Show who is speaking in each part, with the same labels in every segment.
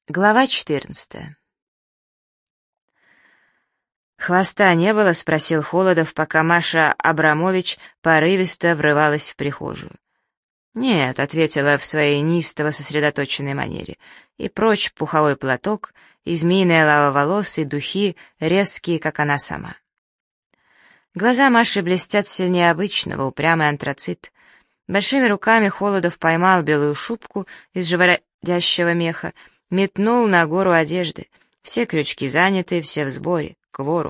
Speaker 1: Глава 14. «Хвоста не было?» — спросил Холодов, пока Маша Абрамович порывисто врывалась в прихожую. «Нет», — ответила в своей неистово сосредоточенной манере, и прочь пуховой платок, и змеиная лава волос, и духи, резкие, как она сама. Глаза Маши блестят сильнее обычного, упрямый антрацит. Большими руками Холодов поймал белую шубку из живородящего меха, метнул на гору одежды. Все крючки заняты, все в сборе. Кворум.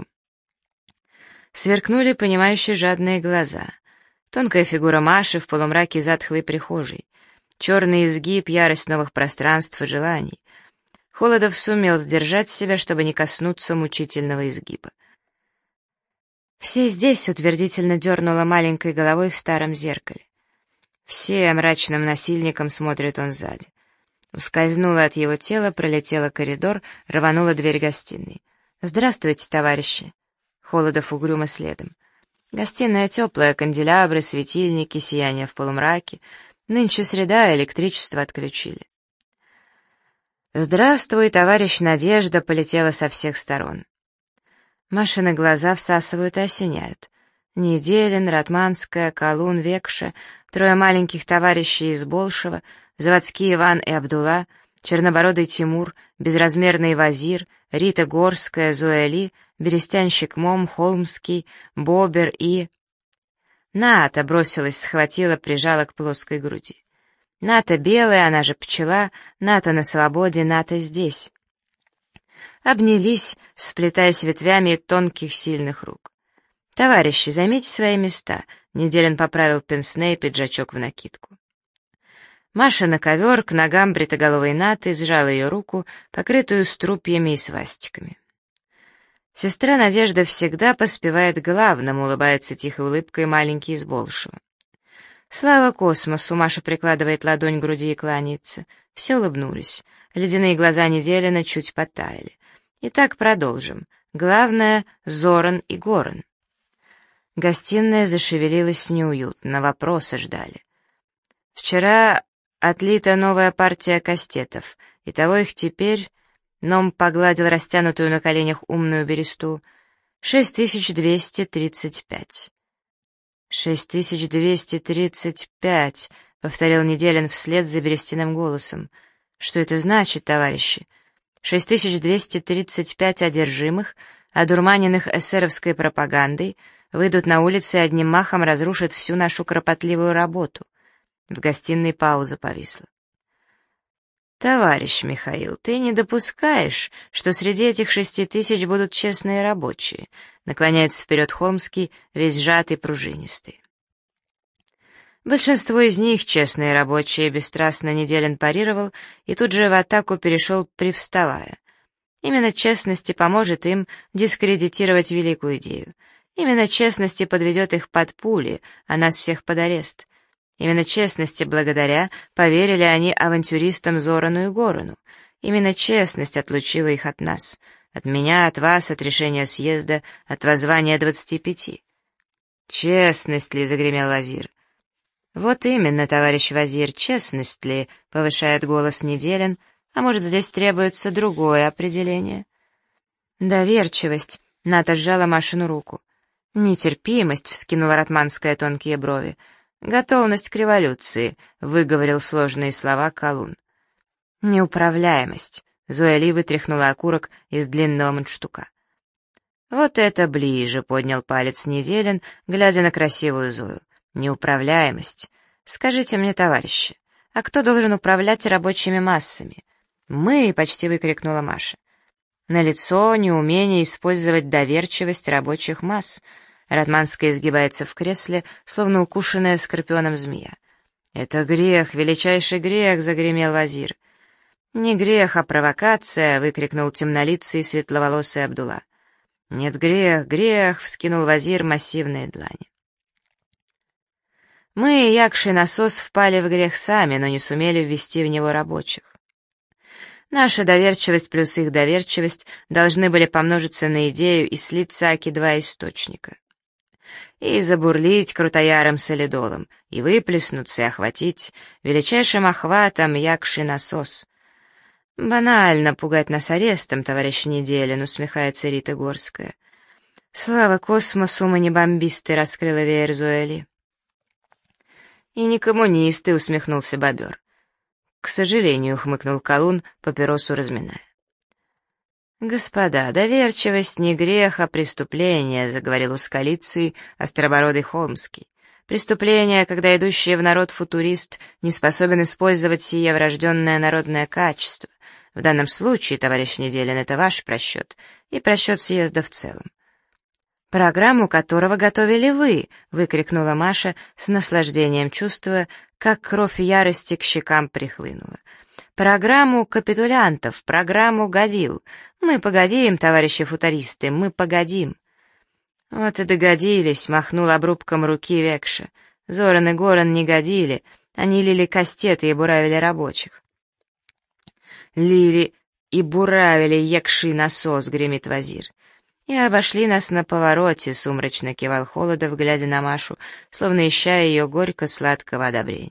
Speaker 1: Сверкнули понимающие жадные глаза. Тонкая фигура Маши в полумраке затхлой прихожей. Черный изгиб, ярость новых пространств и желаний. Холодов сумел сдержать себя, чтобы не коснуться мучительного изгиба. «Все здесь», — утвердительно дернула маленькой головой в старом зеркале. «Все», — мрачным насильником смотрит он сзади. Ускользнула от его тела, пролетела коридор, рванула дверь гостиной. «Здравствуйте, товарищи!» Холодов угрюмо следом. Гостиная теплая, канделябры, светильники, сияние в полумраке. Нынче среда, электричество отключили. «Здравствуй, товарищ Надежда!» полетела со всех сторон. Машины глаза всасывают и осеняют. Неделин, Ратманская, Колун, Векша, трое маленьких товарищей из Болшева, заводские Иван и Абдулла, чернобородый Тимур, безразмерный Вазир, Рита Горская, Зоя Ли, берестянщик Мом, Холмский, Бобер и... Ната бросилась, схватила, прижала к плоской груди. Ната белая, она же пчела, Ната на свободе, Ната здесь. Обнялись, сплетаясь ветвями тонких сильных рук. «Товарищи, займите свои места», — Неделин поправил пенсне и пиджачок в накидку. Маша на ковер, к ногам бритоголовой Наты, сжала ее руку, покрытую струпьями и свастиками. Сестра Надежда всегда поспевает главному, улыбается тихой улыбкой маленький из Болшева. «Слава космосу!» — Маша прикладывает ладонь к груди и кланяется. Все улыбнулись. Ледяные глаза Неделина чуть потаяли. Итак, продолжим. Главное — Зоран и Горан. Гостиная зашевелилась неуютно, вопросы ждали. Вчера отлита новая партия кастетов, итого их теперь... Ном погладил растянутую на коленях умную бересту. 6235. 6235, повторил Неделин вслед за берестяным голосом. Что это значит, товарищи? 6235 одержимых, одурманенных эсеровской пропагандой, выйдут на улицы и одним махом разрушат всю нашу кропотливую работу. В гостиной пауза повисла. «Товарищ Михаил, ты не допускаешь, что среди этих 6000 будут честные рабочие?» Наклоняется вперед Холмский, весь сжатый, пружинистый. Большинство из них честные рабочие, бесстрастно Неделин парировал и тут же в атаку перешел, привставая. Именно честность и поможет им дискредитировать великую идею. Именно честность и подведет их под пули, а нас всех под арест. Именно честности благодаря поверили они авантюристам Зорану и Горану. Именно честность отлучила их от нас. От меня, от вас, от решения съезда, от воззвания 25. «Честность ли?» — загремел Вазир. «Вот именно, товарищ Вазир, честность ли?» — повышает голос Неделин. «А может, здесь требуется другое определение?» «Доверчивость», — Ната сжала Машину руку. «Нетерпимость», — вскинула Ратманская тонкие брови. «Готовность к революции», — выговорил сложные слова Колун. «Неуправляемость», — Зоя Ли вытряхнула окурок из длинного мундштука. «Вот это ближе», — поднял палец Неделин, глядя на красивую Зою. «Неуправляемость. Скажите мне, товарищи, а кто должен управлять рабочими массами?» «Мы», — почти выкрикнула Маша. «Налицо неумение использовать доверчивость рабочих масс». Ратманская изгибается в кресле, словно укушенная скорпионом змея. «Это грех, величайший грех!» — загремел Вазир. «Не грех, а провокация!» — выкрикнул темнолицый и светловолосый Абдулла. «Нет, грех, грех!» — вскинул Вазир массивные длани. «Мы, якший насос, впали в грех сами, но не сумели ввести в него рабочих. Наша доверчивость плюс их доверчивость должны были помножиться на идею и слиться аки-два источника. И забурлить крутоярым солидолом, и выплеснуться, и охватить величайшим охватом якший насос. «Банально пугать нас арестом, товарищ Неделин», — усмехается Рита Горская. «Слава космосу, мы не бомбисты», — раскрыла веер Зоэли. «И не коммунисты», — усмехнулся бобер. «К сожалению», — хмыкнул Колун, папиросу разминая. «Господа, доверчивость не грех, а преступление», — заговорил узколицый остробородый Холмский. «Преступление, когда идущий в народ футурист не способен использовать сие врожденное народное качество. В данном случае, товарищ Неделин, это ваш просчет и просчет съезда в целом». «Программу которого готовили вы!» — выкрикнула Маша с наслаждением, чувствуя, как кровь ярости к щекам прихлынула. «Программу капитулянтов, программу годил. Мы погодим, товарищи футуристы, мы погодим». «Вот и догодились», — махнул обрубком руки Векша. «Зоран и Горан не годили, они лили кастеты и буравили рабочих». «Лили и буравили якши насос», — гремит Вазир. «И обошли нас на повороте», — сумрачно кивал Холодов, глядя на Машу, словно ища ее горько-сладкого одобрения.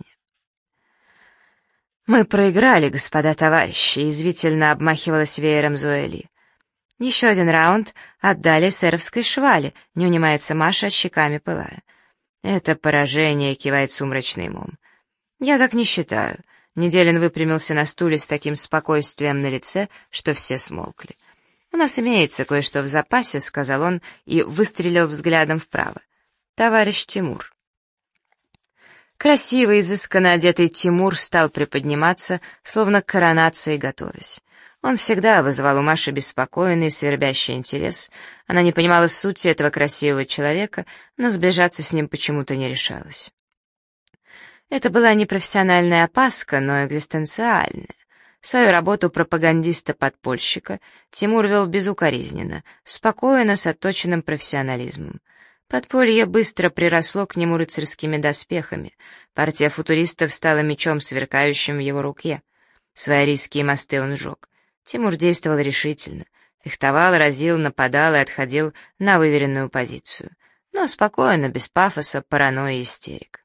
Speaker 1: «Мы проиграли, господа товарищи», — извительно обмахивалась веером Зоэли. «Еще один раунд отдали сэровской швали», — не унимается Маша, щеками пылая. «Это поражение», — кивает сумрачный мум. «Я так не считаю». Неделин выпрямился на стуле с таким спокойствием на лице, что все смолкли. «У нас имеется кое-что в запасе», — сказал он и выстрелил взглядом вправо. «Товарищ Тимур». Красивый, изысканно одетый Тимур стал приподниматься, словно к коронации готовясь. Он всегда вызывал у Маши беспокойный, свербящий интерес. Она не понимала сути этого красивого человека, но сближаться с ним почему-то не решалась. Это была не профессиональная опаска, но экзистенциальная. Свою работу пропагандиста-подпольщика Тимур вел безукоризненно, спокойно, с отточенным профессионализмом. Подполье быстро приросло к нему рыцарскими доспехами. Партия футуристов стала мечом, сверкающим в его руке. Свои арийские мосты он сжег. Тимур действовал решительно. Фехтовал, разил, нападал и отходил на выверенную позицию. Но спокойно, без пафоса, паранойи и истерик.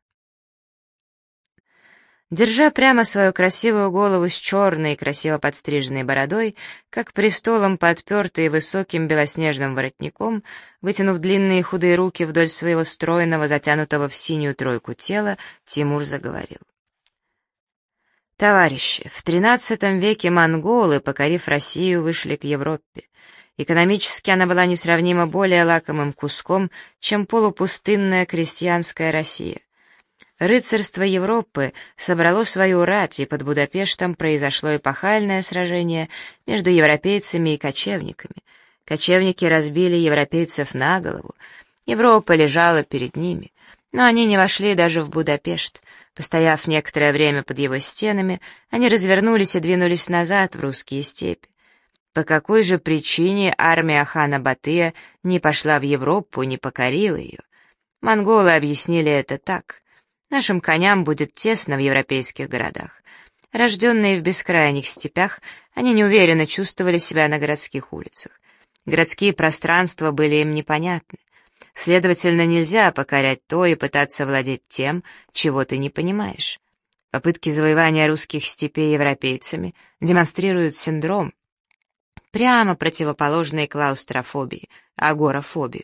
Speaker 1: Держа прямо свою красивую голову с черной, красиво подстриженной бородой, как престолом подпертой высоким белоснежным воротником, вытянув длинные худые руки вдоль своего стройного, затянутого в синюю тройку тела, Тимур заговорил. «Товарищи, в XIII веке монголы, покорив Россию, вышли к Европе. Экономически она была несравнимо более лакомым куском, чем полупустынная крестьянская Россия. Рыцарство Европы собрало свою рать, и под Будапештом произошло эпохальное сражение между европейцами и кочевниками. Кочевники разбили европейцев на голову. Европа лежала перед ними, но они не вошли даже в Будапешт. Постояв некоторое время под его стенами, они развернулись и двинулись назад в русские степи. По какой же причине армия хана Батыя не пошла в Европу, не покорила ее? Монголы объяснили это так. Нашим коням будет тесно в европейских городах. Рожденные в бескрайних степях, они неуверенно чувствовали себя на городских улицах. Городские пространства были им непонятны. Следовательно, нельзя покорять то и пытаться владеть тем, чего ты не понимаешь. Попытки завоевания русских степей европейцами демонстрируют синдром, прямо противоположный клаустрофобии, агорафобию.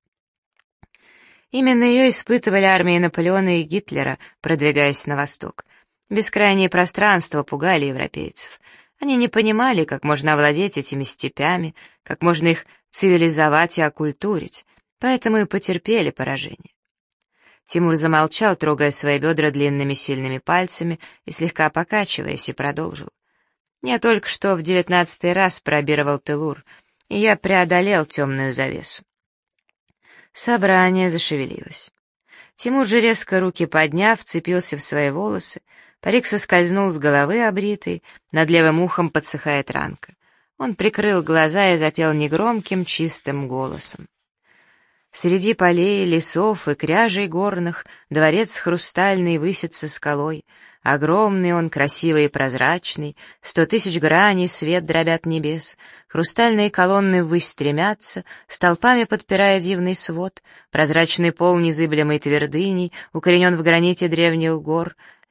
Speaker 1: Именно ее испытывали армии Наполеона и Гитлера, продвигаясь на восток. Бескрайние пространства пугали европейцев. Они не понимали, как можно овладеть этими степями, как можно их цивилизовать и оккультурить, поэтому и потерпели поражение. Тимур замолчал, трогая свои бедра длинными сильными пальцами и слегка покачиваясь, и продолжил. «Я только что в 19-й раз пробировал Телур, и я преодолел темную завесу». Собрание зашевелилось. Тимур же, резко руки подняв, вцепился в свои волосы, парик соскользнул с головы обритой, над левым ухом подсыхает ранка. Он прикрыл глаза и запел негромким, чистым голосом. Среди полей, лесов и кряжей горных дворец хрустальный высится скалой. Огромный он, красивый и прозрачный, 100 000 граней свет дробят небес, хрустальные колонны ввысь стремятся, столпами подпирая дивный свод, прозрачный пол незыблемой твердыней укоренен в граните древних гор,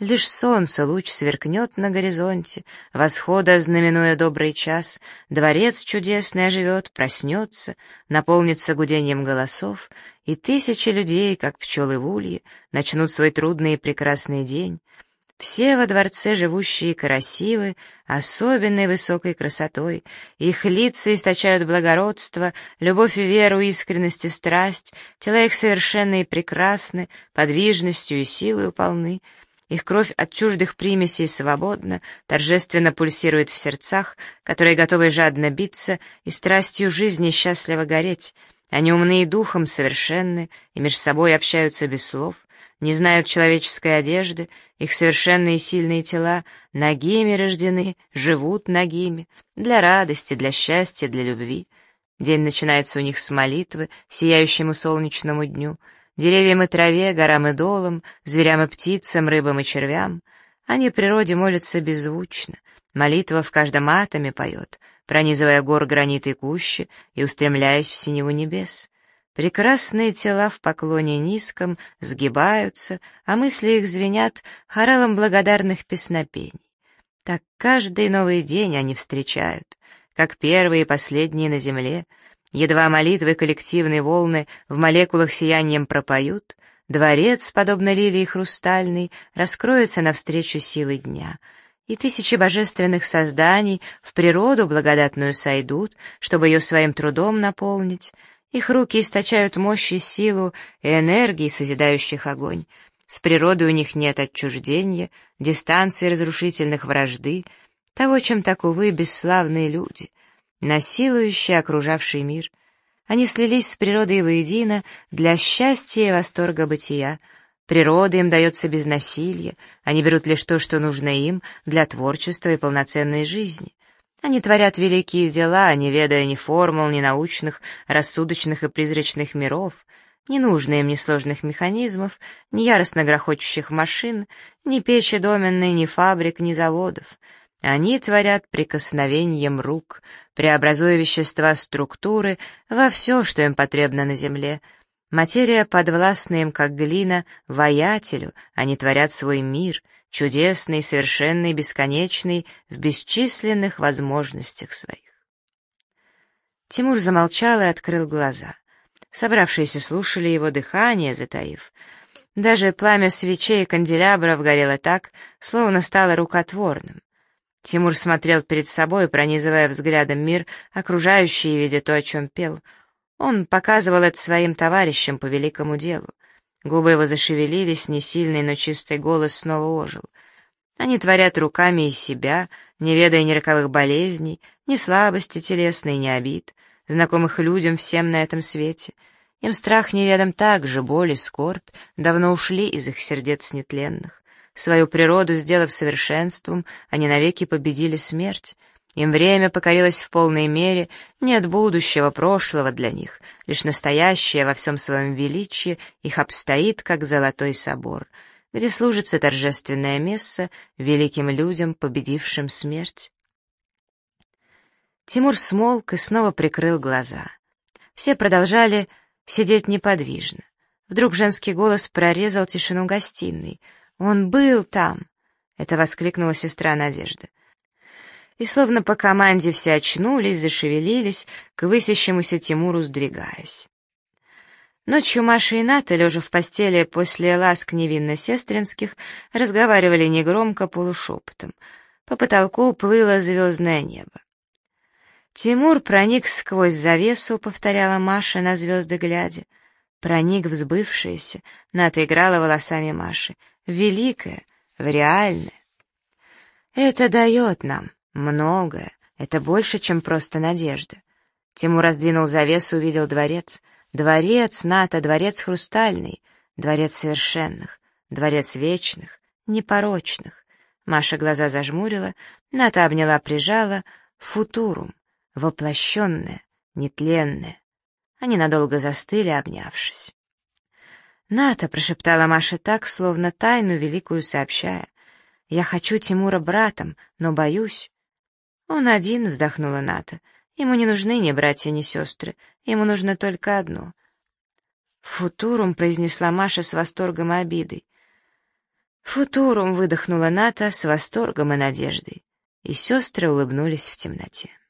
Speaker 1: Лишь солнце луч сверкнет на горизонте, восхода знаменуя добрый час, дворец чудесный оживет, проснется, наполнится гудением голосов, и тысячи людей, как пчелы в улье, начнут свой трудный и прекрасный день. Все во дворце живущие красивы, особенной высокой красотой, их лица источают благородство, любовь и веру, искренность и страсть, тела их совершенны и прекрасны, подвижностью и силою полны. Их кровь от чуждых примесей свободна, торжественно пульсирует в сердцах, которые готовы жадно биться и страстью жизни счастливо гореть. Они умны и духом совершенны, и меж собой общаются без слов, не знают человеческой одежды, их совершенные и сильные тела нагими рождены, живут нагими, для радости, для счастья, для любви. День начинается у них с молитвы, сияющему солнечному дню, деревьям и траве, горам и долам, зверям и птицам, рыбам и червям. Они природе молятся беззвучно, молитва в каждом атоме поет, пронизывая гор гранит и кущи и устремляясь в синеву небес. Прекрасные тела в поклоне низком сгибаются, а мысли их звенят хоралом благодарных песнопений. Так каждый новый день они встречают, как первые и последние на земле. Едва молитвы коллективной волны в молекулах сиянием пропоют, дворец, подобно лилии хрустальной, раскроется навстречу силы дня, и тысячи божественных созданий в природу благодатную сойдут, чтобы ее своим трудом наполнить. Их руки источают мощь и силу, и энергии, созидающих огонь. С природой у них нет отчуждения, дистанции разрушительных вражды, того, чем так, увы, бесславные люди, насилующие окружавший мир. Они слились с природой воедино для счастья и восторга бытия. Природа им дается без насилия, они берут лишь то, что нужно им для творчества и полноценной жизни. Они творят великие дела, не ведая ни формул, ни научных, рассудочных и призрачных миров, не нужно им ни сложных механизмов, ни яростно грохочущих машин, ни печи доменной, ни фабрик, ни заводов. Они творят прикосновением рук, преобразуя вещества структуры во все, что им потребно на земле. Материя подвластна им, как глина, воятелю, они творят свой мир, чудесный, совершенный, бесконечный, в бесчисленных возможностях своих. Тимур замолчал и открыл глаза. Собравшиеся слушали его, дыхание затаив. Даже пламя свечей и канделябров горело так, словно стало рукотворным. Тимур смотрел перед собой, пронизывая взглядом мир, окружающий, и видя то, о чем пел. Он показывал это своим товарищам по великому делу. Губы его зашевелились, несильный, но чистый голос снова ожил. Они творят руками из себя, не ведая ни роковых болезней, ни слабости телесной, ни обид, знакомых людям всем на этом свете. Им страх неведом так же, боль и скорбь давно ушли из их сердец нетленных. Свою природу сделав совершенством, они навеки победили смерть. Им время покорилось в полной мере, нет будущего, прошлого для них, лишь настоящее во всем своем величии их обстоит, как золотой собор, где служится торжественное месса великим людям, победившим смерть. Тимур смолк и снова прикрыл глаза. Все продолжали сидеть неподвижно. Вдруг женский голос прорезал тишину гостиной. «Он был там!» — это воскликнула сестра Надежда. И словно по команде все очнулись, зашевелились, к высящемуся Тимуру сдвигаясь. Ночью Маша и Ната, лежа в постели после ласк невинно-сестринских, разговаривали негромко, полушепотом. По потолку плыло звездное небо. «Тимур проник сквозь завесу», — повторяла Маша, на звезды глядя. «Проник в сбывшееся», — Ната играла волосами Маши, — «в великое, в реальное». «Это дает нам многое, это больше, чем просто надежда». Тимур раздвинул завесу, увидел дворец. Дворец, Ната, дворец хрустальный, дворец совершенных, дворец вечных, непорочных. Маша глаза зажмурила, Ната обняла, прижала. Футурум, воплощенное, нетленное. Они надолго застыли, обнявшись. «Ната», — прошептала Маша так, словно тайну великую сообщая, — «я хочу Тимура братом, но боюсь». «Он один», — вздохнула Ната, — «ему не нужны ни братья, ни сестры, ему нужно только одно». «Футурум», — произнесла Маша с восторгом и обидой. «Футурум», — выдохнула Ната с восторгом и надеждой, и сестры улыбнулись в темноте.